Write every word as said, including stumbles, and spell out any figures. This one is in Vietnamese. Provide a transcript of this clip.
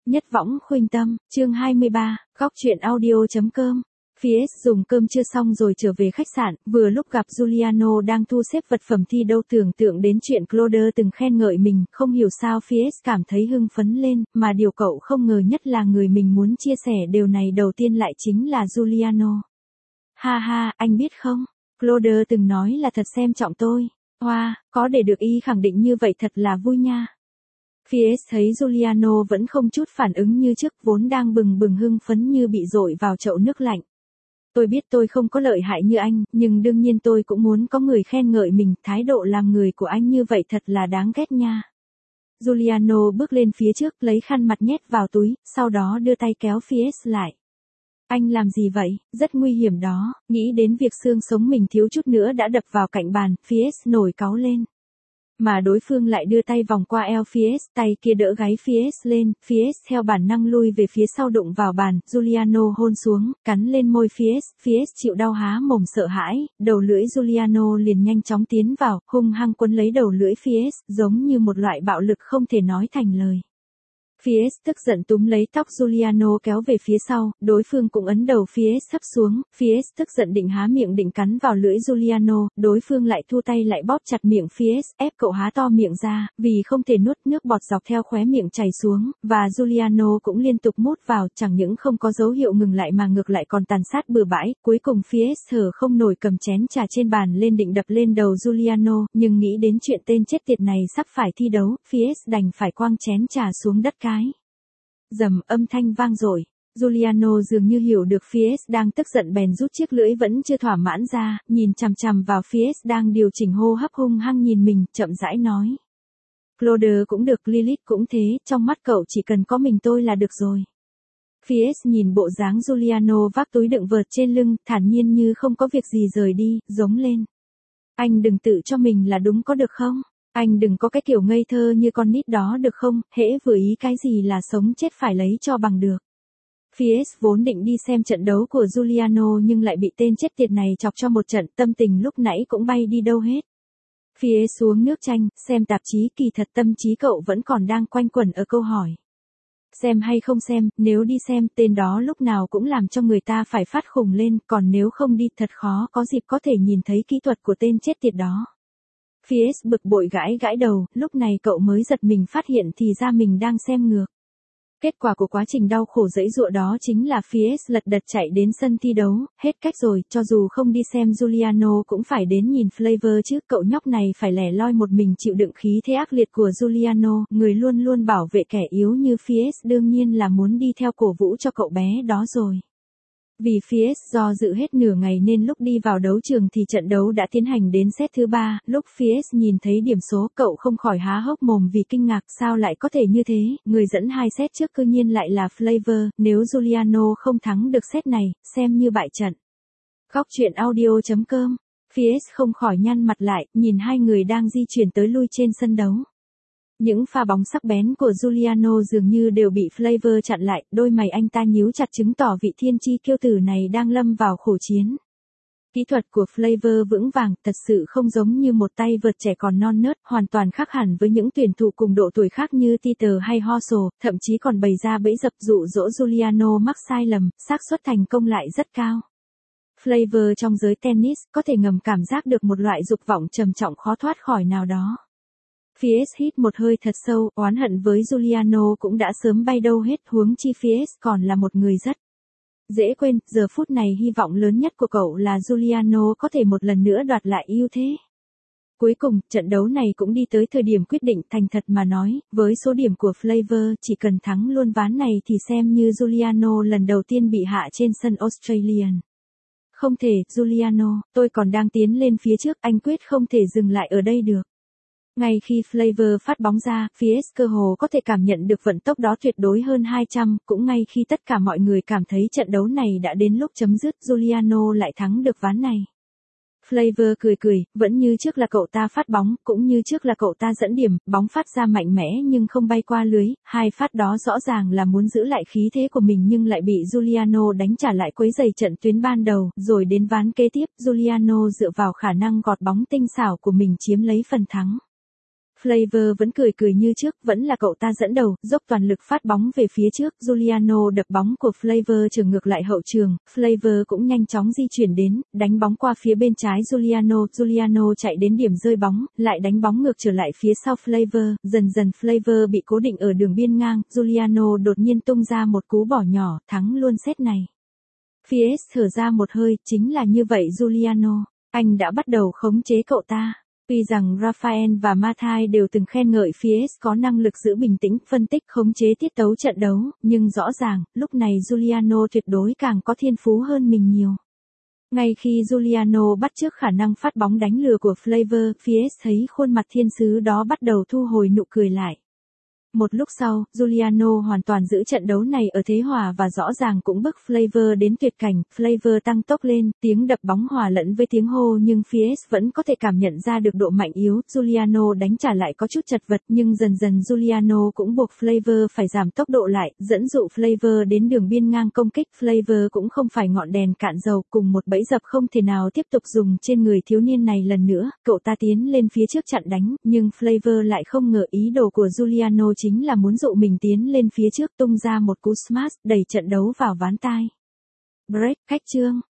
Nhất võng khuynh tâm, chương hai mươi ba, góc truyện audio.com. Phía S dùng cơm trưa xong rồi trở về khách sạn, vừa lúc gặp Giuliano đang thu xếp vật phẩm thi đấu, tưởng tượng đến chuyện Claude từng khen ngợi mình, không hiểu sao Phía S cảm thấy hưng phấn lên, mà điều cậu không ngờ nhất là người mình muốn chia sẻ điều này đầu tiên lại chính là Giuliano. Ha ha, anh biết không, Claude từng nói là thật xem trọng tôi. Hoa, wow, có để được y khẳng định như vậy thật là vui nha. Phía S thấy Giuliano vẫn không chút phản ứng như trước, vốn đang bừng bừng hưng phấn như bị dội vào chậu nước lạnh. Tôi biết tôi không có lợi hại như anh, nhưng đương nhiên tôi cũng muốn có người khen ngợi mình, thái độ làm người của anh như vậy thật là đáng ghét nha. Giuliano bước lên phía trước, lấy khăn mặt nhét vào túi, sau đó đưa tay kéo Phía S lại. Anh làm gì vậy, rất nguy hiểm đó, nghĩ đến việc xương sống mình thiếu chút nữa đã đập vào cạnh bàn, Phía S nổi cáu lên. Mà đối phương lại đưa tay vòng qua eo Phía S, tay kia đỡ gáy Phía S lên, Phía S theo bản năng lui về phía sau đụng vào bàn, Giuliano hôn xuống, cắn lên môi Phía S, Phía S chịu đau há mồm sợ hãi, đầu lưỡi Giuliano liền nhanh chóng tiến vào, hung hăng quấn lấy đầu lưỡi Phía S, giống như một loại bạo lực không thể nói thành lời. Phía S tức giận túm lấy tóc Giuliano kéo về phía sau, đối phương cũng ấn đầu Phía S thấp xuống, Phía S tức giận định há miệng định cắn vào lưỡi Giuliano, đối phương lại thu tay lại bóp chặt miệng Phía S, ép cậu há to miệng ra, vì không thể nuốt, nước bọt dọc theo khóe miệng chảy xuống, và Giuliano cũng liên tục mút vào, chẳng những không có dấu hiệu ngừng lại mà ngược lại còn tàn sát bừa bãi, cuối cùng Phía S thở không nổi cầm chén trà trên bàn lên định đập lên đầu Giuliano, nhưng nghĩ đến chuyện tên chết tiệt này sắp phải thi đấu, Phía S đành phải quăng chén trà xuống đất. Cái rầm âm thanh vang dội, Giuliano dường như hiểu được Phía S đang tức giận bèn rút chiếc lưỡi vẫn chưa thỏa mãn ra, nhìn chằm chằm vào Phía S đang điều chỉnh hô hấp hung hăng nhìn mình, chậm rãi nói. Claude cũng được, Lilith cũng thế, trong mắt cậu chỉ cần có mình tôi là được rồi. Phía S nhìn bộ dáng Giuliano vác túi đựng vợt trên lưng, thản nhiên như không có việc gì rời đi, giống lên. Anh đừng tự cho mình là đúng có được không? Anh đừng có cái kiểu ngây thơ như con nít đó được không, hễ vừa ý cái gì là sống chết phải lấy cho bằng được. Phía S vốn định đi xem trận đấu của Giuliano nhưng lại bị tên chết tiệt này chọc cho một trận, tâm tình lúc nãy cũng bay đi đâu hết. Phía S xuống nước chanh, xem tạp chí, kỳ thật tâm trí cậu vẫn còn đang quanh quẩn ở câu hỏi. Xem hay không xem, nếu đi xem, tên đó lúc nào cũng làm cho người ta phải phát khùng lên, còn nếu không đi thật khó có dịp có thể nhìn thấy kỹ thuật của tên chết tiệt đó. Phía S bực bội gãi gãi đầu, lúc này cậu mới giật mình phát hiện thì ra mình đang xem ngược. Kết quả của quá trình đau khổ giãy giụa đó chính là Phía S lật đật chạy đến sân thi đấu, hết cách rồi, cho dù không đi xem Giuliano cũng phải đến nhìn Flavor chứ, cậu nhóc này phải lẻ loi một mình chịu đựng khí thế ác liệt của Giuliano, người luôn luôn bảo vệ kẻ yếu như Phía S đương nhiên là muốn đi theo cổ vũ cho cậu bé đó rồi. Vì Phía S do dự hết nửa ngày nên lúc đi vào đấu trường thì trận đấu đã tiến hành đến set thứ ba, lúc Phía S nhìn thấy điểm số cậu không khỏi há hốc mồm vì kinh ngạc, sao lại có thể như thế, người dẫn hai set trước cư nhiên lại là Flavor, nếu Giuliano không thắng được set này, xem như bại trận. Góc truyện audio.com, Phía S không khỏi nhăn mặt lại, nhìn hai người đang di chuyển tới lui trên sân đấu. Những pha bóng sắc bén của Giuliano dường như đều bị Flavor chặn lại, đôi mày anh ta nhíu chặt chứng tỏ vị thiên chi kiêu tử này đang lâm vào khổ chiến. Kỹ thuật của Flavor vững vàng, thật sự không giống như một tay vợt trẻ còn non nớt, hoàn toàn khác hẳn với những tuyển thủ cùng độ tuổi khác như Titer hay Horsel, thậm chí còn bày ra bẫy dập dụ dỗ Giuliano mắc sai lầm, xác suất thành công lại rất cao. Flavor trong giới tennis có thể ngầm cảm giác được một loại dục vọng trầm trọng khó thoát khỏi nào đó. Phía S hít một hơi thật sâu, oán hận với Giuliano cũng đã sớm bay đâu hết, huống chi Phía S còn là một người rất dễ quên, giờ phút này hy vọng lớn nhất của cậu là Giuliano có thể một lần nữa đoạt lại ưu thế. Cuối cùng, trận đấu này cũng đi tới thời điểm quyết định, thành thật mà nói, với số điểm của Flavor, chỉ cần thắng luôn ván này thì xem như Giuliano lần đầu tiên bị hạ trên sân Australian. Không thể, Giuliano, tôi còn đang tiến lên phía trước, anh quyết không thể dừng lại ở đây được. Ngay khi Flavor phát bóng ra, Phía S cơ hồ có thể cảm nhận được vận tốc đó tuyệt đối hơn hai trăm, cũng ngay khi tất cả mọi người cảm thấy trận đấu này đã đến lúc chấm dứt, Giuliano lại thắng được ván này. Flavor cười cười, vẫn như trước là cậu ta phát bóng, cũng như trước là cậu ta dẫn điểm, bóng phát ra mạnh mẽ nhưng không bay qua lưới, hai phát đó rõ ràng là muốn giữ lại khí thế của mình nhưng lại bị Giuliano đánh trả lại quấy rầy trận tuyến ban đầu, rồi đến ván kế tiếp, Giuliano dựa vào khả năng gọt bóng tinh xảo của mình chiếm lấy phần thắng. Flavor vẫn cười cười như trước, vẫn là cậu ta dẫn đầu, dốc toàn lực phát bóng về phía trước, Giuliano đập bóng của Flavor trở ngược lại hậu trường, Flavor cũng nhanh chóng di chuyển đến, đánh bóng qua phía bên trái Giuliano, Giuliano chạy đến điểm rơi bóng, lại đánh bóng ngược trở lại phía sau Flavor, dần dần Flavor bị cố định ở đường biên ngang, Giuliano đột nhiên tung ra một cú bỏ nhỏ, thắng luôn set này. Fies thở ra một hơi, chính là như vậy Giuliano, anh đã bắt đầu khống chế cậu ta. Tuy rằng Rafael và Mathai đều từng khen ngợi Fies có năng lực giữ bình tĩnh, phân tích khống chế tiết tấu trận đấu, nhưng rõ ràng, lúc này Giuliano tuyệt đối càng có thiên phú hơn mình nhiều. Ngay khi Giuliano bắt chước khả năng phát bóng đánh lừa của Flavor, Fies thấy khuôn mặt thiên sứ đó bắt đầu thu hồi nụ cười lại. Một lúc sau, Giuliano hoàn toàn giữ trận đấu này ở thế hòa và rõ ràng cũng bức Flavor đến tuyệt cảnh, Flavor tăng tốc lên, tiếng đập bóng hòa lẫn với tiếng hô nhưng Fies vẫn có thể cảm nhận ra được độ mạnh yếu, Giuliano đánh trả lại có chút chật vật nhưng dần dần Giuliano cũng buộc Flavor phải giảm tốc độ lại, dẫn dụ Flavor đến đường biên ngang công kích, Flavor cũng không phải ngọn đèn cạn dầu, cùng một bẫy dập không thể nào tiếp tục dùng trên người thiếu niên này lần nữa, cậu ta tiến lên phía trước chặn đánh, nhưng Flavor lại không ngờ ý đồ của Giuliano chính là muốn dụ mình tiến lên phía trước tung ra một cú smash đẩy trận đấu vào ván tai. Break, khách chương.